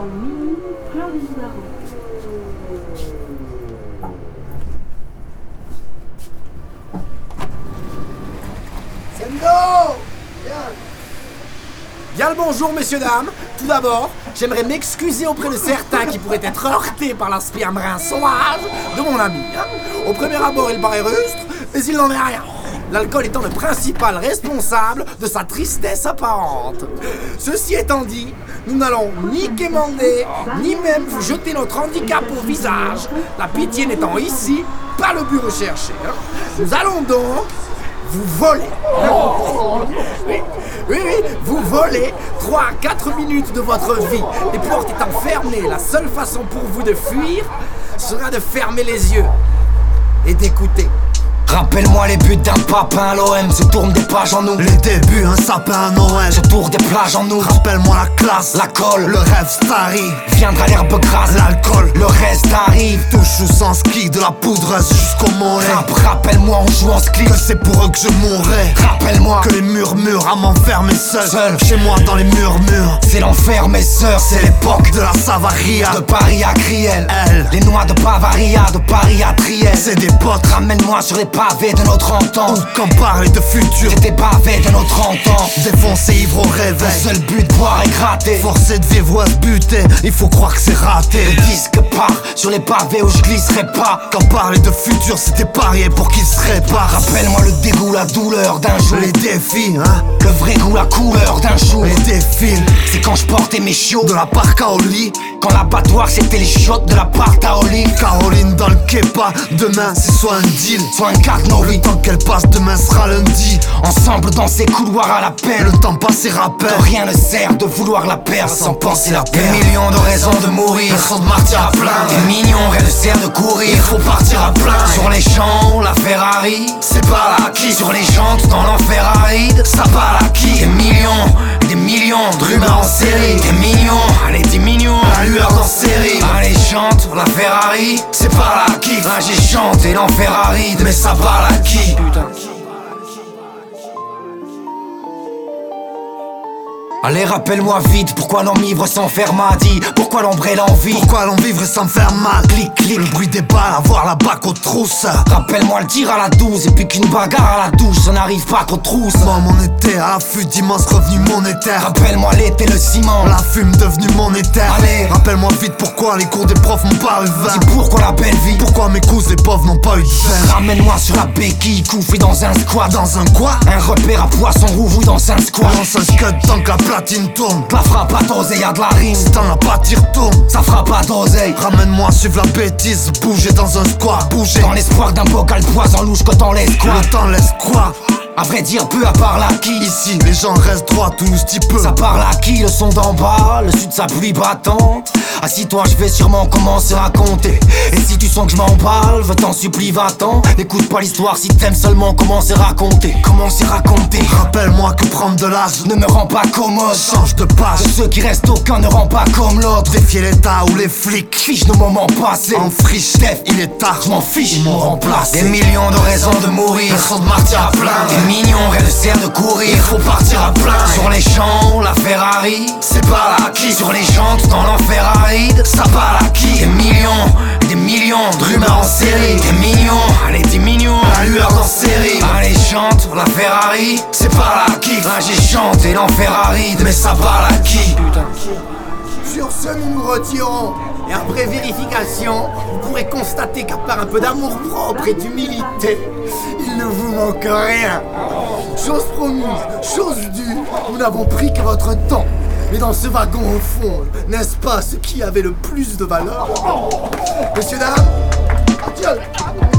dans le mini plein des Soudarans. Sendo! Bien le bonjour, messieurs, dames. Tout d'abord, j'aimerais m'excuser auprès de certains qui pourraient être heurtés par l'aspect brun sauvage de mon ami. Au premier abord, il paraît rustre, mais il n'en est rien. L'alcool étant le principal responsable de sa tristesse apparente. Ceci étant dit, nous n'allons ni quémander, ni même vous jeter notre handicap au visage, la pitié n'étant ici pas le but recherché. Nous allons donc vous voler. Oui, vous volez 3 à 4 minutes de votre vie. Les portes étant fermées, la seule façon pour vous de fuir sera de fermer les yeux et d'écouter. Rappelle-moi les buts d'un papin, l'OM se tourne des pages en nous. Les débuts, un sapin à Noël, se tourne des plages en nous. Rappelle-moi la classe, la colle, le rêve starry. Viendra l'herbe grasse, l'alcool, le reste arrive. Touche ou sans ski, de la poudreuse jusqu'au mollet. Rappelle-moi on joue en ski, que c'est pour eux que je mourrai. Rappelle-moi que les murmures à m'enfermer seul. Chez moi dans les murmures, c'est l'enfer mes sœurs. C'est l'époque de la Savaria, de Paris à Criel. Elle, les noix de Bavaria, de Paris à Triel. C'est des potes, ramène-moi sur les pavés de nos 30 ans. Ou quand parler de futur, c'était pavé de nos 30 ans. Défoncé ivre au réveil, le seul but boire et gratter. Forcé de vivre ou à se buter, il faut croire que c'est raté. Le disque part sur les pavés où je glisserai pas. Quand parler de futur c'était parier pour qu'il se répare. Rappelle-moi le dégoût, la douleur d'un jour. Les défis, hein, le vrai goût, la couleur d'un jour. Les défis, c'est quand je portais mes chiots de la parka au lit. Quand l'abattoir c'était les shots de la part à Oli. Caroline dans le Kepa, demain c'est soit un deal, soit un carton. Le temps qu'elle passe, demain sera lundi. Ensemble dans ces couloirs à la peine. Le temps passé rappelle. Rien ne sert de vouloir la perdre sans penser la perdre. Des millions de raisons de mourir, raisons de martyr à plein. Des millions, rien ne sert de courir. Il faut partir à plein. Sur les champs, la Ferrari, c'est pas là qui. Sur les jantes, dans l'enfer aride, ça part là qui. Des millions de rumeurs en série. Des millions, allez 10 millions, la lueur dans série. Allez chante, la Ferrari, c'est pas là qui. Là j'ai chanté l'enfer aride, mais ça part là qui. Putain. Allez rappelle-moi vite, pourquoi l'enivre sans faire dit. Pourquoi l'ombrelle en vie. Pourquoi l'on vivre sans faire mal. Clic clic, le bruit des balles, avoir la bac aux trousses. Rappelle-moi le tir à la 12 et puis qu'une bagarre à la douche, ça n'arrive pas qu'aux trousses. Moi mon été à l'affût d'immenses revenus monétaires. Rappelle-moi l'été, le ciment, la fume devenue monétaire. Allez, rappelle-moi vite pourquoi les cours des profs m'ont pas eu vain. Dis pourquoi la belle vie, pourquoi mes cousins les pauvres n'ont pas eu de vain. Ramène-moi sur la béquille, couffé dans un squat. Dans un quoi? Un repère à poisson rouvou dans un squat. Dans un scud tant que la platine tourne. La frappe à d'oseille, y'a de la rime. Si t'en as pas, t'y retournes. Ça frappe à d'oseille. Ramène-moi suivre la bêtise, bouger dans un squat. Bouger dans l'espoir d'un bocal poison louche que t'en laisses quoi. Le temps laisse quoi? À vrai dire, peu à part l'acquis. Ici, les gens restent droits, Toulouse t'y peu. Ça parle à qui, le son d'en bas, le sud sa pluie battante. Assis-toi, je vais sûrement commencer à compter. Et si tu sens que je m'emballe, je t'en supplie, va-t'en. N'écoute pas l'histoire si t'aimes seulement commencer à raconter. Commencer à raconter. Rappelle-moi que prendre de l'âge ne me rend pas commode. Change de page. De ceux qui restent, aucun ne rend pas comme l'autre. Défier l'état ou les flics. Fiche nos moments passés. En friche, il est tard. Je m'en fiche, ils m'ont remplacé. Des millions de raisons de mourir, raisons de martyr à plein. Des millions, rien ne sert de courir. Il faut partir à plein. Sur les champs, la Ferrari, c'est pas là qui. Sur les jantes, dans l'enfer aride, ça part là qui. Des millions de rumeurs en série. Des millions, allez 10 millions, la lueur dans série. Allez chante, la Ferrari, c'est pas là qui. Là j'ai chanté l'enfer aride, mais ça part là qui. Putain. Sur ce, nous nous retirons. Et après vérification, vous pourrez constater qu'à part un peu d'amour propre et d'humilité, il ne vous manque rien. Chose promise, chose due, nous n'avons pris que votre temps. Mais dans ce wagon au fond, n'est-ce pas ce qui avait le plus de valeur? Messieurs, dames, adieu.